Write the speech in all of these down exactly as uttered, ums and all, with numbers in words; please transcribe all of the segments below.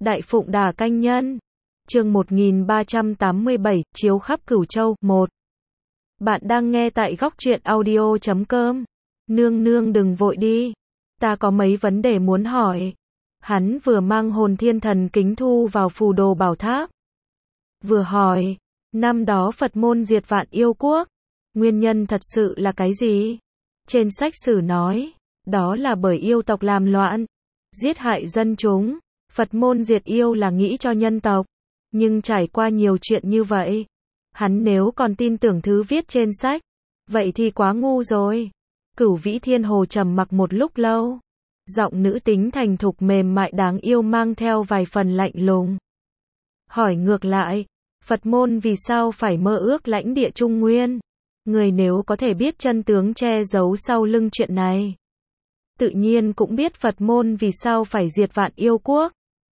Đại Phụng Đà Canh Nhân. Chương một nghìn ba trăm tám mươi bảy, chiếu khắp Cửu Châu, một. Bạn đang nghe tại góc truyện audio chấm com. Nương nương đừng vội đi. Ta có mấy vấn đề muốn hỏi. Hắn vừa mang hồn thiên thần kính thu vào phù đồ bảo tháp. Vừa hỏi, năm đó Phật môn diệt vạn yêu quốc. Nguyên nhân thật sự là cái gì? Trên sách sử nói, đó là bởi yêu tộc làm loạn, giết hại dân chúng. Phật môn diệt yêu là nghĩ cho nhân tộc. Nhưng trải qua nhiều chuyện như vậy, hắn nếu còn tin tưởng thứ viết trên sách, vậy thì quá ngu rồi. Cửu Vĩ Thiên Hồ trầm mặc một lúc lâu. Giọng nữ tính thành thục mềm mại đáng yêu mang theo vài phần lạnh lùng. Hỏi ngược lại, Phật môn vì sao phải mơ ước lãnh địa Trung Nguyên? Người nếu có thể biết chân tướng che giấu sau lưng chuyện này, tự nhiên cũng biết Phật môn vì sao phải diệt vạn yêu quốc.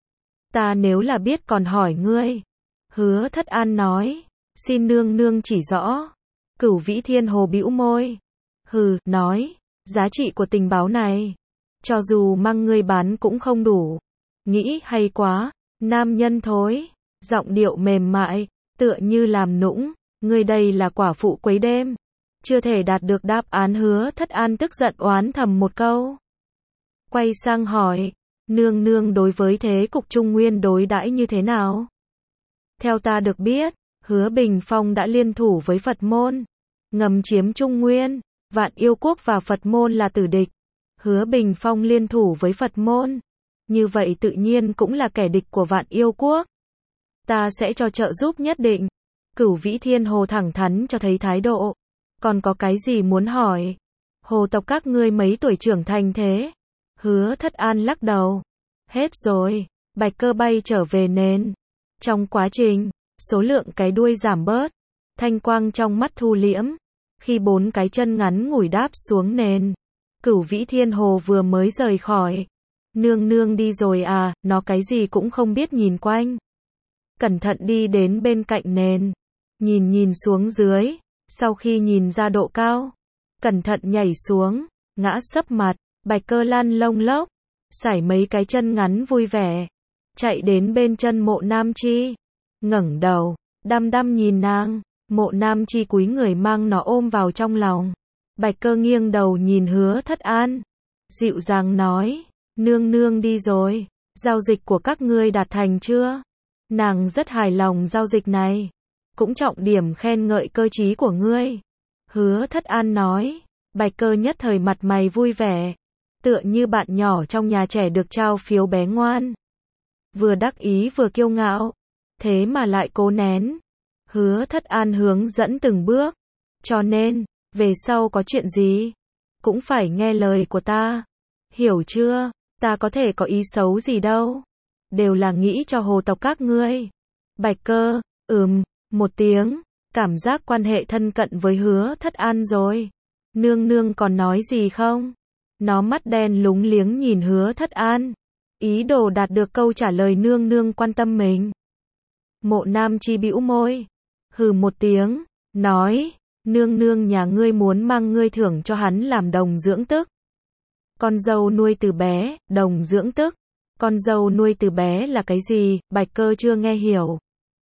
Ta nếu là biết còn hỏi ngươi. Hứa Thất An nói, xin nương nương chỉ rõ. Cửu Vĩ Thiên Hồ bĩu môi. Hừ, nói, giá trị của tình báo này, cho dù mang ngươi bán cũng không đủ. Nghĩ hay quá, nam nhân thối. Giọng điệu mềm mại, tựa như làm nũng. Ngươi đây là quả phụ quấy đêm. Chưa thể đạt được đáp án. Hứa Thất An tức giận oán thầm một câu. Quay sang hỏi, nương nương đối với thế cục Trung Nguyên đối đãi như thế nào? Theo ta được biết, Hứa Bình Phong đã liên thủ với Phật môn, ngầm chiếm Trung Nguyên. Vạn yêu quốc và Phật môn là tử địch. Hứa Bình Phong liên thủ với Phật môn, như vậy tự nhiên cũng là kẻ địch của vạn yêu quốc. Ta sẽ cho trợ giúp nhất định. Cửu Vĩ Thiên Hồ thẳng thắn cho thấy thái độ. Còn có cái gì muốn hỏi? Hồ tộc các ngươi mấy tuổi trưởng thành thế? Hứa Thất An lắc đầu. Hết rồi. Bạch Cơ bay trở về nền. Trong quá trình, số lượng cái đuôi giảm bớt. Thanh quang trong mắt thu liễm. Khi bốn cái chân ngắn ngủi đáp xuống nền, Cửu Vĩ Thiên Hồ vừa mới rời khỏi. Nương nương đi rồi à? Nó cái gì cũng không biết nhìn quanh. Cẩn thận đi đến bên cạnh nền. Nhìn nhìn xuống dưới. Sau khi nhìn ra độ cao, cẩn thận nhảy xuống. Ngã sấp mặt. Bạch Cơ lăn lông lốc. Sải mấy cái chân ngắn vui vẻ. Chạy đến bên chân Mộ Nam Chi. Ngẩng đầu. Đăm đăm nhìn nàng. Mộ Nam Chi cúi người mang nó ôm vào trong lòng. Bạch Cơ nghiêng đầu nhìn Hứa Thất An. Dịu dàng nói. Nương nương đi rồi. Giao dịch của các ngươi đạt thành chưa? Nàng rất hài lòng giao dịch này. Cũng trọng điểm khen ngợi cơ trí của ngươi. Hứa Thất An nói. Bạch Cơ nhất thời mặt mày vui vẻ. Tựa như bạn nhỏ trong nhà trẻ được trao phiếu bé ngoan. Vừa đắc ý vừa kiêu ngạo. Thế mà lại cố nén. Hứa Thất An hướng dẫn từng bước. Cho nên, về sau có chuyện gì, cũng phải nghe lời của ta. Hiểu chưa? Ta có thể có ý xấu gì đâu. Đều là nghĩ cho hồ tộc các ngươi. Bạch Cơ, ừm, một tiếng. Cảm giác quan hệ thân cận với Hứa Thất An rồi. Nương nương còn nói gì không? Nó mắt đen lúng liếng nhìn Hứa Thất An. Ý đồ đạt được câu trả lời nương nương quan tâm mình. Mộ Nam Chi bĩu môi. Hừ một tiếng, nói, nương nương nhà ngươi muốn mang ngươi thưởng cho hắn làm đồng dưỡng tức. Con dâu nuôi từ bé, đồng dưỡng tức. Con dâu nuôi từ bé là cái gì? Bạch Cơ chưa nghe hiểu.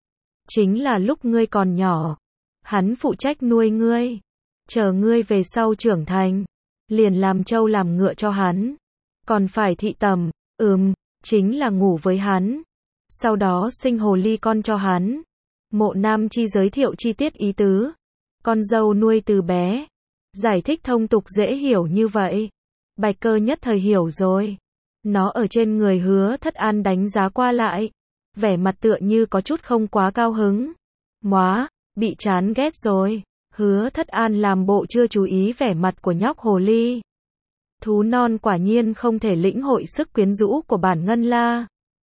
Chính là lúc ngươi còn nhỏ, hắn phụ trách nuôi ngươi. Chờ ngươi về sau trưởng thành, liền làm trâu làm ngựa cho hắn. Còn phải thị tầm, ừm, chính là ngủ với hắn. Sau đó sinh hồ ly con cho hắn. Mộ Nam Chi giới thiệu chi tiết ý tứ. Con dâu nuôi từ bé. Giải thích thông tục dễ hiểu như vậy. Bạch Cơ nhất thời hiểu rồi. Nó ở trên người Hứa Thất An đánh giá qua lại. Vẻ mặt tựa như có chút không quá cao hứng. Móa, bị chán ghét rồi. Hứa Thất An làm bộ chưa chú ý vẻ mặt của nhóc hồ ly. Thú non quả nhiên không thể lĩnh hội sức quyến rũ của bản Ngân La.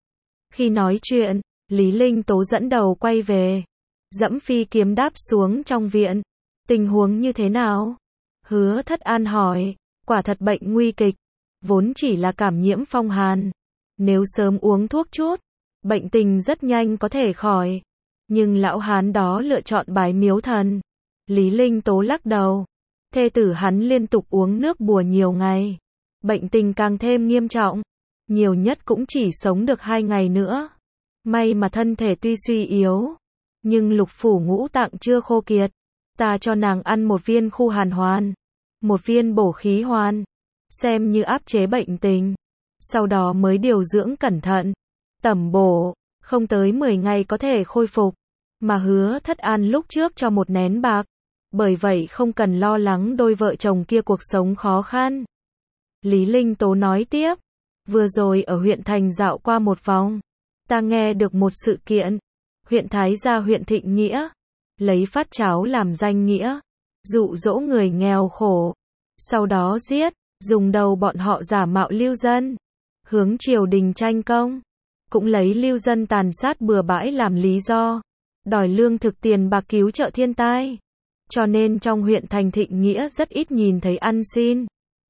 Khi nói chuyện, Lý Linh Tố dẫn đầu quay về. Dẫm phi kiếm đáp xuống trong viện. Tình huống như thế nào? Hứa Thất An hỏi. Quả thật bệnh nguy kịch. Vốn chỉ là cảm nhiễm phong hàn. Nếu sớm uống thuốc chút, bệnh tình rất nhanh có thể khỏi. Nhưng lão hán đó lựa chọn bái miếu thần. Lý Linh Tố lắc đầu. Thê tử hắn liên tục uống nước bùa nhiều ngày. Bệnh tình càng thêm nghiêm trọng. nhiều nhất cũng chỉ sống được hai ngày nữa. May mà thân thể tuy suy yếu, nhưng lục phủ ngũ tạng chưa khô kiệt. Ta cho nàng ăn một viên khu hàn hoàn, một viên bổ khí hoàn, xem như áp chế bệnh tình. Sau đó mới điều dưỡng cẩn thận, tẩm bổ, không tới mười ngày có thể khôi phục. Mà Hứa Thất An lúc trước cho một nén bạc, bởi vậy không cần lo lắng đôi vợ chồng kia cuộc sống khó khăn. Lý Linh Tố nói tiếp, vừa rồi ở huyện thành dạo qua một vòng, ta nghe được một sự kiện. Huyện Thái Gia huyện Thịnh Nghĩa, lấy phát cháo làm danh nghĩa, dụ dỗ người nghèo khổ, sau đó giết, dùng đầu bọn họ giả mạo lưu dân, hướng triều đình tranh công, cũng lấy lưu dân tàn sát bừa bãi làm lý do, đòi lương thực tiền bạc cứu trợ thiên tai. Cho nên trong huyện thành Thịnh Nghĩa rất ít nhìn thấy ăn xin.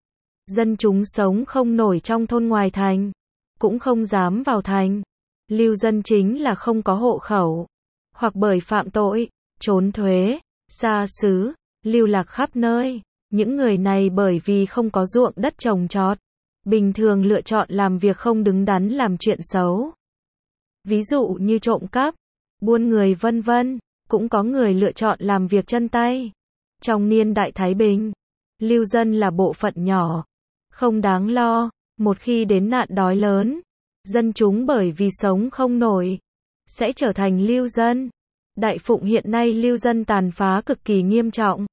Dân chúng sống không nổi trong thôn ngoài thành, cũng không dám vào thành. Lưu dân chính là không có hộ khẩu, hoặc bởi phạm tội, trốn thuế, xa xứ, lưu lạc khắp nơi. Những người này bởi vì không có ruộng đất trồng trọt, bình thường lựa chọn làm việc không đứng đắn làm chuyện xấu. Ví dụ như trộm cắp, buôn người vân vân, cũng có người lựa chọn làm việc chân tay. Trong niên đại Thái Bình, lưu dân là bộ phận nhỏ, không đáng lo. Một khi đến nạn đói lớn, dân chúng bởi vì sống không nổi, sẽ trở thành lưu dân. Đại Phụng hiện nay lưu dân tàn phá cực kỳ nghiêm trọng.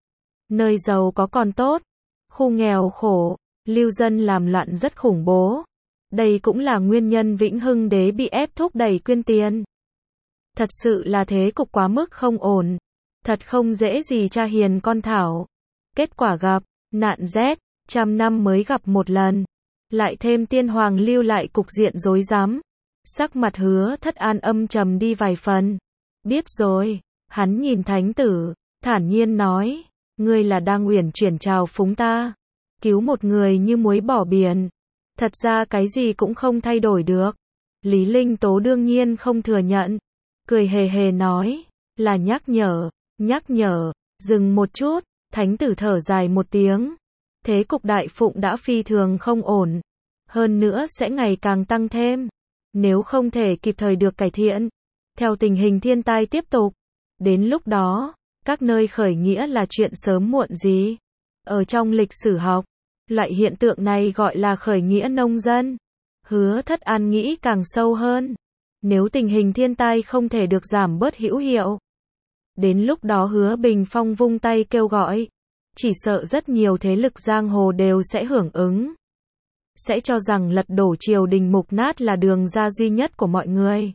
Nơi giàu có còn tốt, khu nghèo khổ, lưu dân làm loạn rất khủng bố. Đây cũng là nguyên nhân Vĩnh Hưng Đế bị ép thúc đẩy quyên tiền. Thật sự là thế cục quá mức không ổn. Thật không dễ gì cha hiền con thảo. Kết quả gặp nạn rét, trăm năm mới gặp một lần. Lại thêm tiên hoàng lưu lại cục diện rối rắm. Sắc mặt Hứa Thất An âm trầm đi vài phần. Biết rồi, hắn nhìn thánh tử, thản nhiên nói, ngươi là đang uyển chuyển trào phúng ta. Cứu một người như muối bỏ biển. Thật ra cái gì cũng không thay đổi được. Lý Linh Tố đương nhiên không thừa nhận. Cười hề hề nói, là nhắc nhở, nhắc nhở, dừng một chút, thánh tử thở dài một tiếng. Thế cục Đại Phụng đã phi thường không ổn. Hơn nữa sẽ ngày càng tăng thêm. Nếu không thể kịp thời được cải thiện, theo tình hình thiên tai tiếp tục, đến lúc đó, các nơi khởi nghĩa là chuyện sớm muộn gì. Ở trong lịch sử học, loại hiện tượng này gọi là khởi nghĩa nông dân. Hứa Thất An nghĩ càng sâu hơn. Nếu tình hình thiên tai không thể được giảm bớt hữu hiệu, đến lúc đó Hứa Bình Phong vung tay kêu gọi, chỉ sợ rất nhiều thế lực giang hồ đều sẽ hưởng ứng. Sẽ cho rằng lật đổ triều đình mục nát là đường ra duy nhất của mọi người.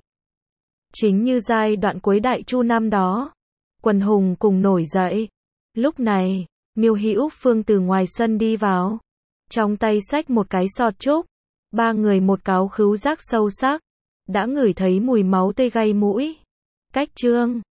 Chính như giai đoạn cuối Đại Chu năm đó, quần hùng cùng nổi dậy. Lúc này, Miêu Hữu Phương từ ngoài sân đi vào, trong tay xách một cái sọt trúc. Ba người một cáo khứu giác sâu sắc, đã ngửi thấy mùi máu tươi gây mũi. Cách Trương